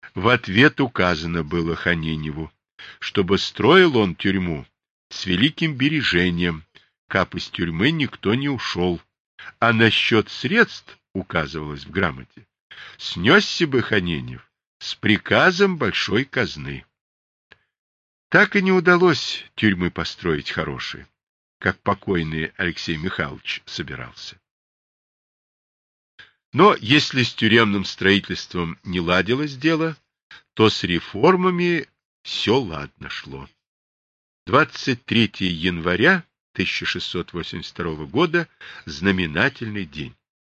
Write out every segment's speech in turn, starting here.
В ответ указано было Ханеньеву, чтобы строил он тюрьму с великим бережением, каб из тюрьмы никто не ушел, а насчет средств, указывалось в грамоте, снесся бы Ханеньев с приказом большой казны. Так и не удалось тюрьмы построить хорошие, как покойный Алексей Михайлович собирался. Но если с тюремным строительством не ладилось дело, то с реформами все ладно шло. 23 января 1682 года — знаменательный день.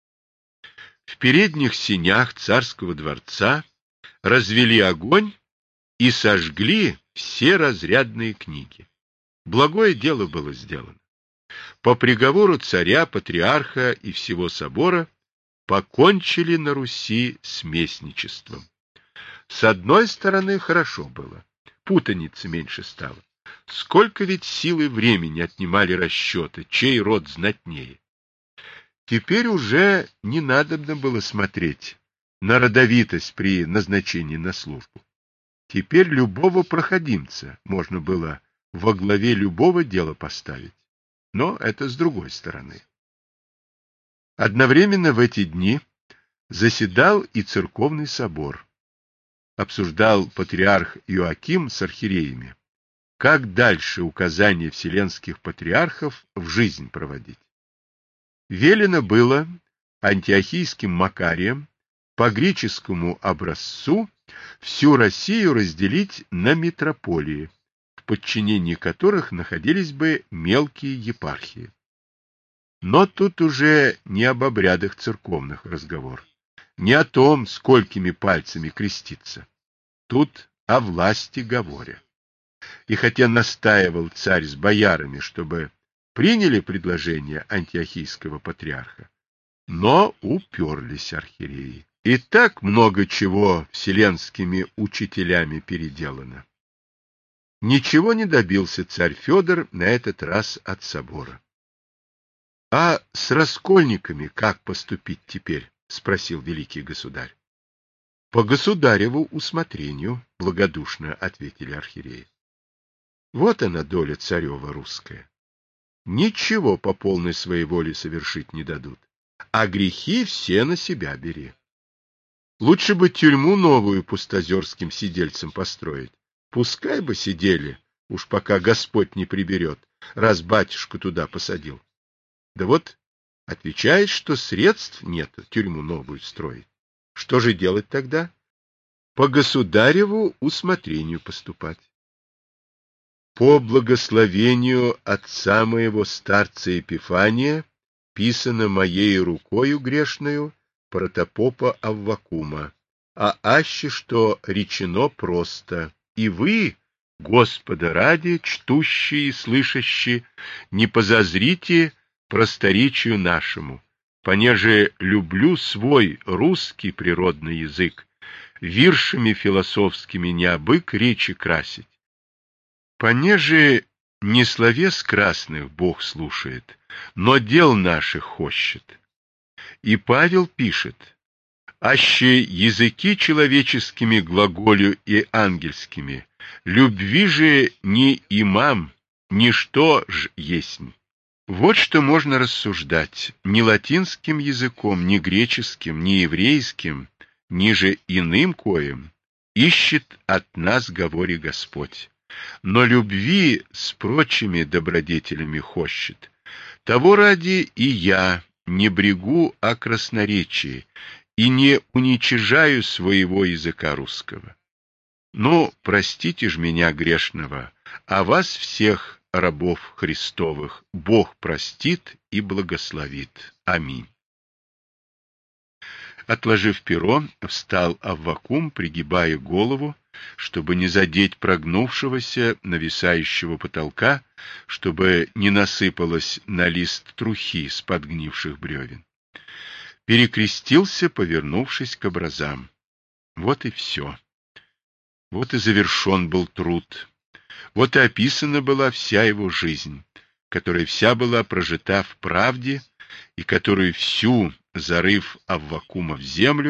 В передних сенях царского дворца развели огонь и сожгли все разрядные книги. Благое дело было сделано. По приговору царя, патриарха и всего собора покончили на Руси с местничеством. С одной стороны, хорошо было, путаницы меньше стало. Сколько ведь сил и времени отнимали расчеты, чей род знатнее. Теперь уже не надобно было смотреть на родовитость при назначении на службу. Теперь любого проходимца можно было во главе любого дела поставить. Но это с другой стороны. Одновременно в эти дни заседал и церковный собор. Обсуждал патриарх Иоаким с архиереями, как дальше указания вселенских патриархов в жизнь проводить. Велено было антиохийским Макарием по греческому образцу всю Россию разделить на митрополии, в подчинении которых находились бы мелкие епархии. Но тут уже не об обрядах церковных разговор, не о том, сколькими пальцами креститься. Тут о власти говоря. И хотя настаивал царь с боярами, чтобы приняли предложение антиохийского патриарха, но уперлись архиереи. И так много чего вселенскими учителями переделано. Ничего не добился царь Федор на этот раз от собора. — А с раскольниками как поступить теперь? — спросил великий государь. — По государеву усмотрению, — благодушно ответили архиереи. Вот она доля царева русская. Ничего по полной своей воле совершить не дадут, а грехи все на себя бери. Лучше бы тюрьму новую пустозерским сидельцам построить. Пускай бы сидели, уж пока Господь не приберет, раз батюшку туда посадил. Да вот отвечает, что средств нет тюрьму новую строить. Что же делать тогда? По государеву усмотрению поступать. По благословению отца моего старца Епифания, писано моей рукою грешною, протопопа Аввакума, а аще что речено просто, и вы, Господа ради, чтущие и слышащие, не позазрите просторечию нашему, понеже люблю свой русский природный язык, виршами философскими не абык речи красить. Понеже не словес красных Бог слушает, но дел наших хочет. И Павел пишет: аще языки человеческими глаголю и ангельскими, любви же не имам, ничто ж есмь. Вот что можно рассуждать ни латинским языком, ни греческим, ни еврейским, ни же иным коим ищет от нас говори Господь. Но любви с прочими добродетелями хочет. Того ради и я не брегу о красноречии и не уничижаю своего языка русского. Но простите ж меня грешного, а вас всех, рабов Христовых, Бог простит и благословит. Аминь. Отложив перо, встал Аввакум, пригибая голову, чтобы не задеть прогнувшегося, нависающего потолка, чтобы не насыпалось на лист трухи с подгнивших бревен. Перекрестился, повернувшись к образам. Вот и все. Вот и завершен был труд. Вот и описана была вся его жизнь, которая вся была прожита в правде и которую всю, зарыв Аввакума в землю,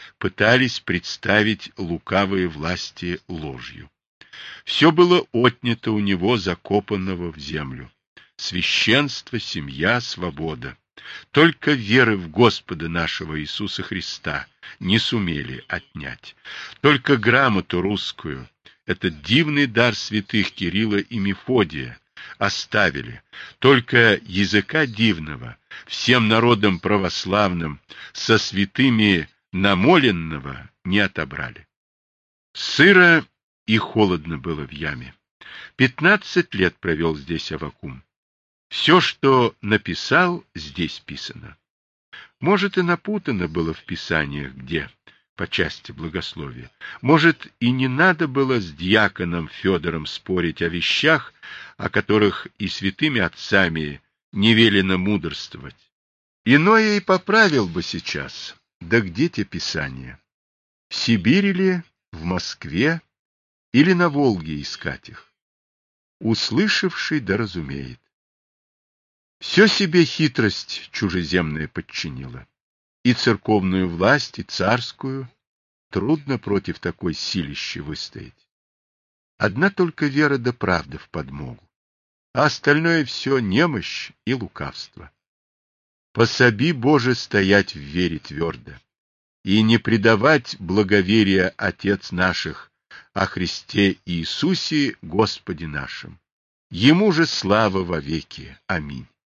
пытались представить лукавые власти ложью. Все было отнято у него, закопанного в землю. Священство, семья, свобода. Только веры в Господа нашего Иисуса Христа не сумели отнять. Только грамоту русскую, этот дивный дар святых Кирилла и Мефодия, оставили. Только языка дивного, всем народам православным, со святыми намоленного не отобрали. Сыро и холодно было в яме. 15 лет провел здесь Аввакум. Все, что написал, здесь писано. Может, и напутано было в писаниях где, по части богословия. Может, и не надо было с дьяконом Федором спорить о вещах, о которых и святыми отцами не велено мудрствовать. Иное и поправил бы сейчас. Да где те писания? В Сибири ли, в Москве или на Волге искать их? Услышавший да разумеет. Все себе хитрость чужеземная подчинила. И церковную власть, и царскую. Трудно против такой силищи выстоять. Одна только вера да правда в подмогу, а остальное все немощь и лукавство. Пособи, Боже, стоять в вере твердо и не предавать благоверия Отец наших о Христе Иисусе Господе нашим. Ему же слава вовеки. Аминь.